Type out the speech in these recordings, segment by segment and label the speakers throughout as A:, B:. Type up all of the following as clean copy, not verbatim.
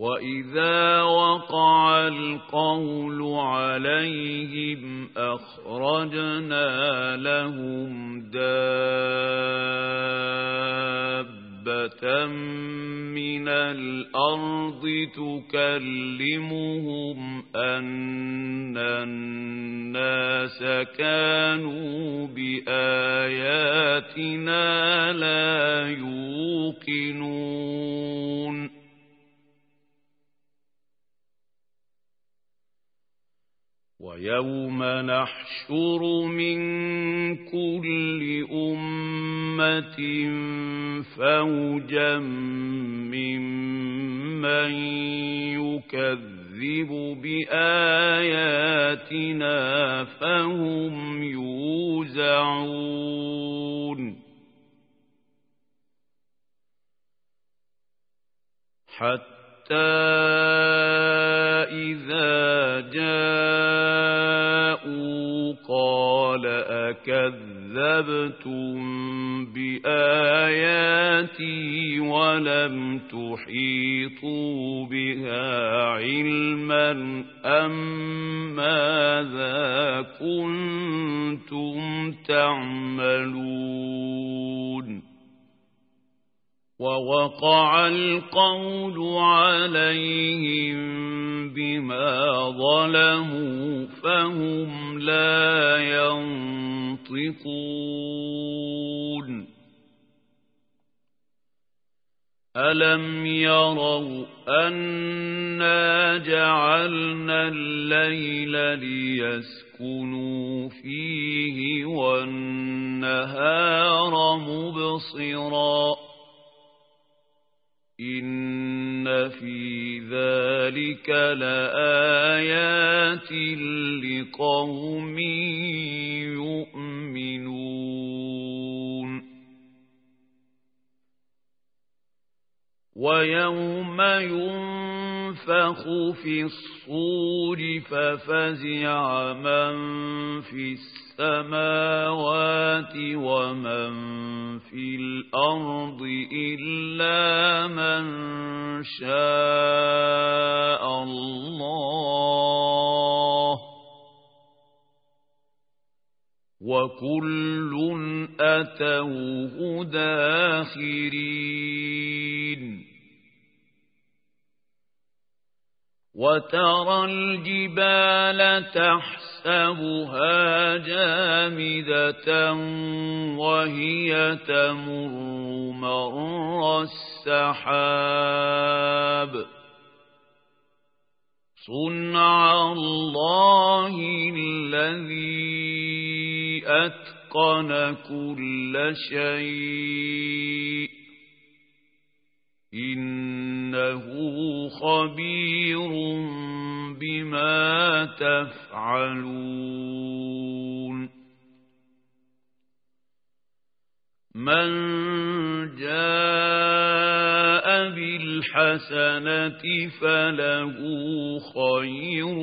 A: وَإِذَا وَقَعَ الْقَوْلُ عَلَيْهِمْ أَخْرَجْنَا لَهُمْ دَابَّةً مِنَ الْأَرْضِ تُكَلِّمُهُمْ أَنَّ النَّاسَ كَانُوا بِآيَاتِنَا لَا يُوقِنُونَ وَيَوْمَ نَحْشُرُ مِنْ كُلِّ أُمَّةٍ فَوْجًا مِّمَّن يُكَذِّبُ بِآيَاتِنَا فَهُمْ يُوزَعُونَ حَتَّى إِذَا جَاءُوا قَالَ أَكَذَّبْتُمْ بِآيَاتِي وَلَمْ تُحِيطُوا بِهَا عِلْمًا أَمْ مَاذَا كُنتُمْ تَعْمَلُونَ وَوَقَعَ الْقَوْلُ عَلَيْهِمْ بِمَا ظَلَمُوا فَهُمْ لَا يَنطِقُونَ أَلَمْ يَرَوْا أَنَّا جَعَلْنَا اللَّيْلَ لِيَسْكُنُوا فِيهِ وَالنَّهَارَ مُبْصِرًا إِنَّ في ذَلِكَ لَآيَاتٍ لِقَوْمٍ يُؤْمِنُونَ وَيَوْمَ يُنفَخُ فِي الصُّورِ فَفَزِعَ مَن فِي السَّمَاوَاتِ وَمَن فِي الْأَرْضِ إِلَّا مَن شَاءَ اللَّهُ وَكُلٌّ أَتَوْهُ دَاخِرِينَ وَتَرَى الْجِبَالَ تَحْسَبُهَا جَامِدَةً وَهِيَ تَمُرُّ مَرَّ السَّحَابِ صُنْعَ اللَّهِ الَّذِي أَتْقَنَ كُلَّ شَيْءٍ إِنَّهُ خَبِيرٌ بِمَا تَفْعَلُونَ مَنْ جَاءَ بِالْحَسَنَةِ فَلَهُ خَيْرٌ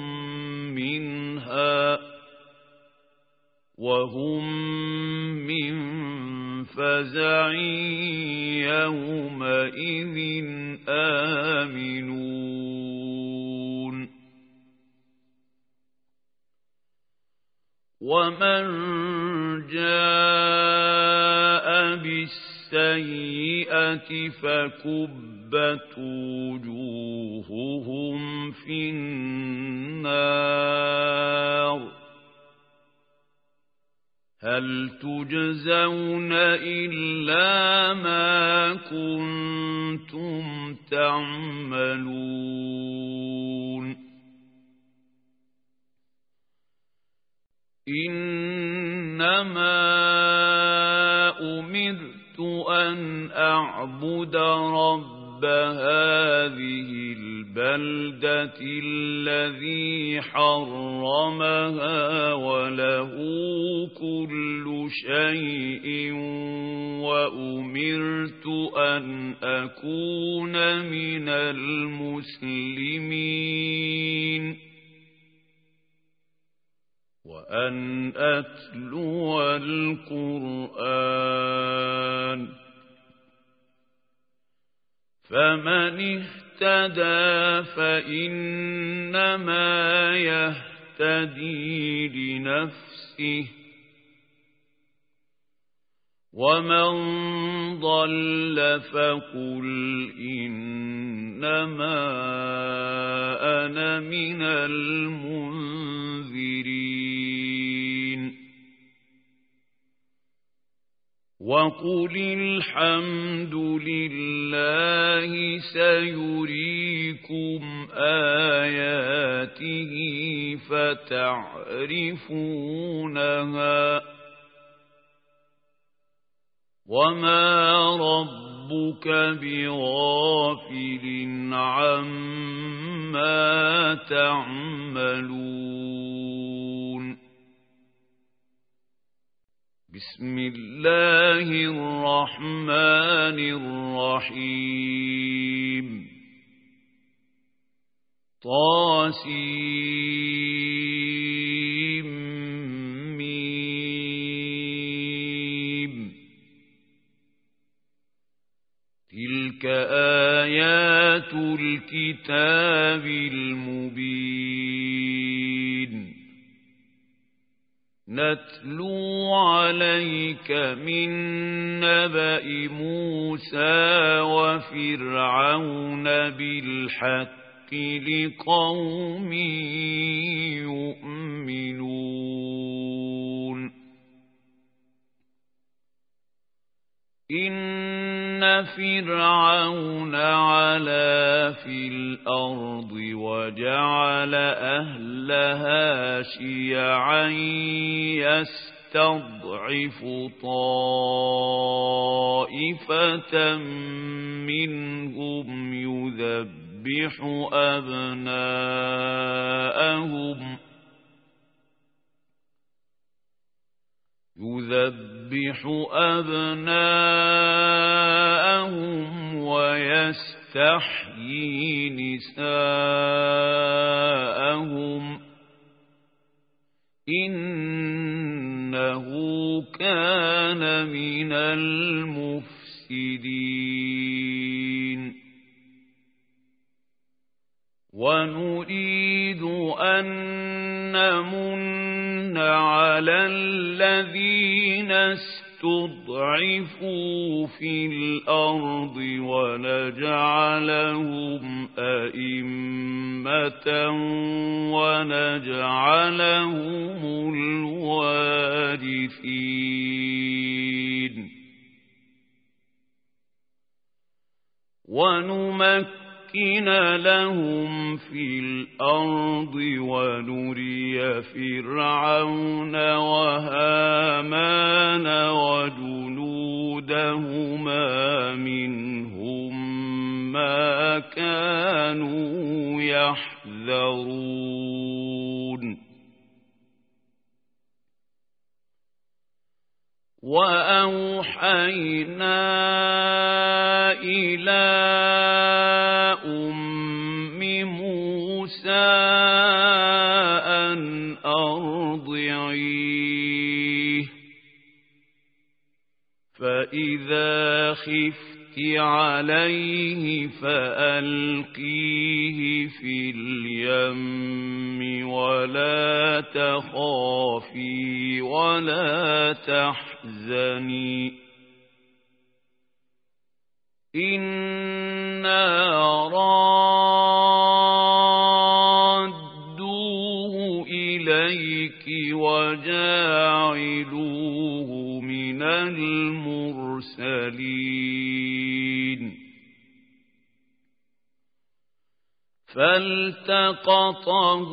A: مِنْهَا وَهُمْ مِنْ فَزَعٍ يَوْمَئِذٍ آمِنُونَ وَمَنْ جَاءَ بِالسَّيِّئَةِ فَكُبَّتْ وُجُوهُهُمْ فِي النَّارِ هَلْ تُجْزَوْنَ إِلَّا مَا كُنتُمْ تَعْمَلُونَ إِنَّمَا أُمِرْتُ أَنْ أَعْبُدَ رَبَّ هَذِهِ الْبَلْدَةِ الَّذِي حَرَّمَهَا وَلَهُ كُلُّ شَيْءٍ وَأُمِرْتُ أَنْ أَكُونَ مِنَ الْمُسْلِمِينَ وَأَنْ أَتْلُوَ الْقُرْآنَ فَمَنِ اهتدى فإنما يهتدي لنفسه ومن ضل فقل إنما أنا من المنذرين وقل الحمد لله سيريكم آياته فتعرفونها وما ربك بغافل عما تعملون بسم الله الرحمن الرحيم طاسيم تلك آيات الكتاب المبين نتلو عليك من نبأ موسى وفرعون بالحق لقوم يؤمنون إن فرعون علا في الأرض وجعل أهلها شيعا يستضعف طائفة منهم يذبح أبناءهم ويستحيي نساءهم إنه كان من المفسدين ونريد أن نمن على الذين استضعفوا في الأرض ونجعلهم أئمة ونجعلهم الوارثين ونمكن لهم في الأرض ونري فرعون وهامان وجنودهما منهم ما كانوا يحذرون وأوحينا إلى أم موسى أن أرضعيه فإذا خفت عليه فألقيه في اليم ولا تخافي ولا تحزني إنا رادوه إليك وجاعلوه من المرسلين فالتقطه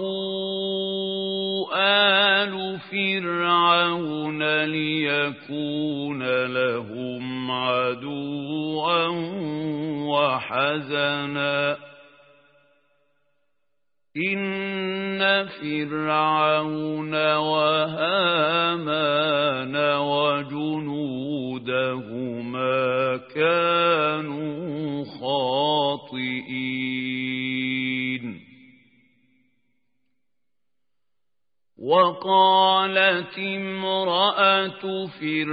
A: آل فرعون ليكون لهم عدوا وحزنا إن فرعون وهامان وجنودهما كانوا خاطئين وقالت امرأة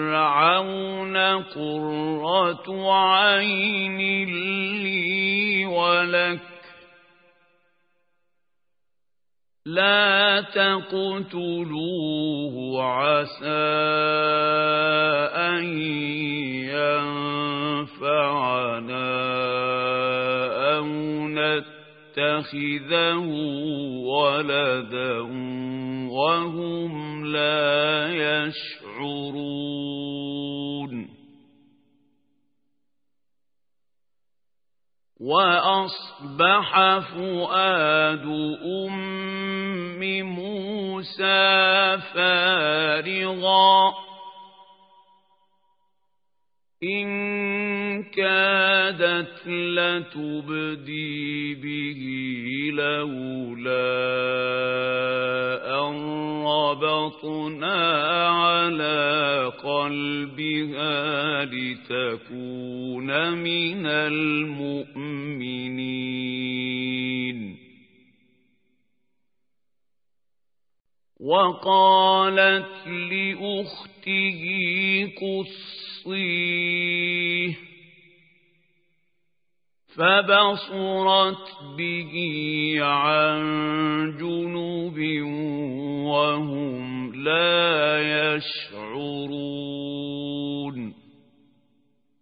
A: فرعون قرة عين لي ولك لا تقتلوه عسى أن ينفعنا أو نتخذه ولدا وهم لا يشعرون وأصبح فؤاد أم موسى فارغا إن كادت لتبدي به لولا أن ربطنا على قلبها لتكون من المؤمنين وقالت لأخته قصيه فبصرت به عن جنب وهم لا يشعرون